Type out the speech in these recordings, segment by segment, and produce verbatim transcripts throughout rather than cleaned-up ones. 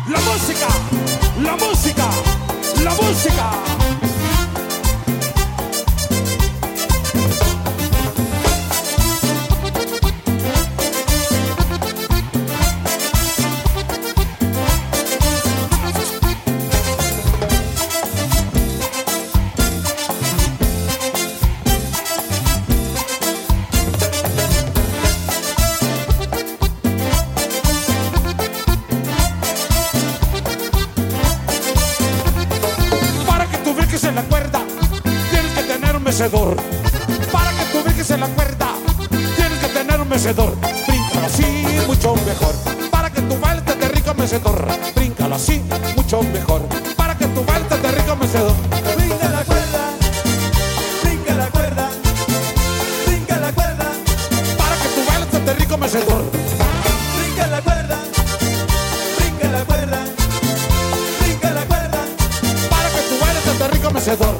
La música, la música, la música. En la cuerda tienes que tener un mecedor. Para que tú brinques en la cuerda tienes que tener un mecedor. Bríncalo así, mucho mejor. Para que tú bailes de rico mecedor. Bríncalo así, mucho mejor. Para que tú bailes de rico mecedor. Brinca la cuerda, brinca la cuerda, brinca la cuerda. Para que tú bailes de rico mecedor. Brinca la cuerda, brinca la cuerda, brinca la cuerda. Para que tú bailes de rico mecedor.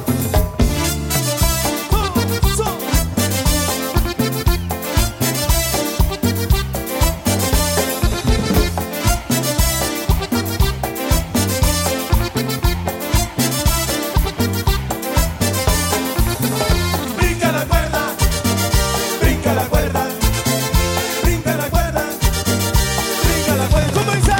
Brinca la cuerda, brinca la cuerda, brinca la cuerda, brinca la cuerda. ¿Cómo dice?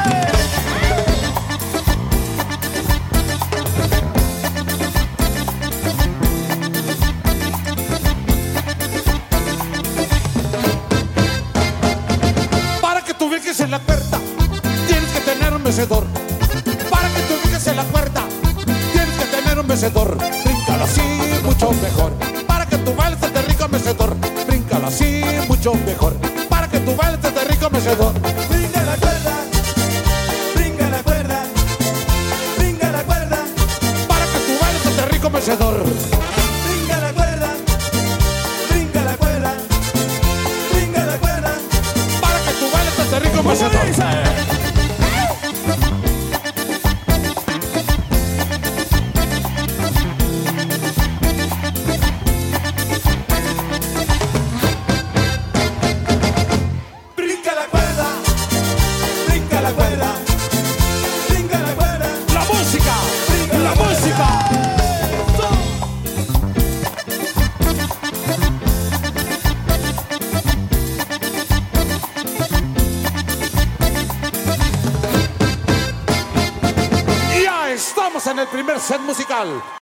Para que tú brinques en la cuerda tienes que tener un mecedor. Para que tú brinques en la cuerda tienes que tener un mecedor. Bríncalo así, mucho mejor. Para que tú bailes de rico mecedor. Bríncalo así, mucho mejor. Para que tú bailes de rico mecedor. Brinca la cuerda, brinca la cuerda, brinca la cuerda, Para que tú bailes de rico mecedor. brinca la cuerda, brinca la cuerda, brinca la cuerda. Para que tú bailes de rico ¿Cómo mecedor. dice? Brinca la cuerda, brinca la cuerda, brinca la cuerda. La música, la música. Ya estamos en el primer set musical.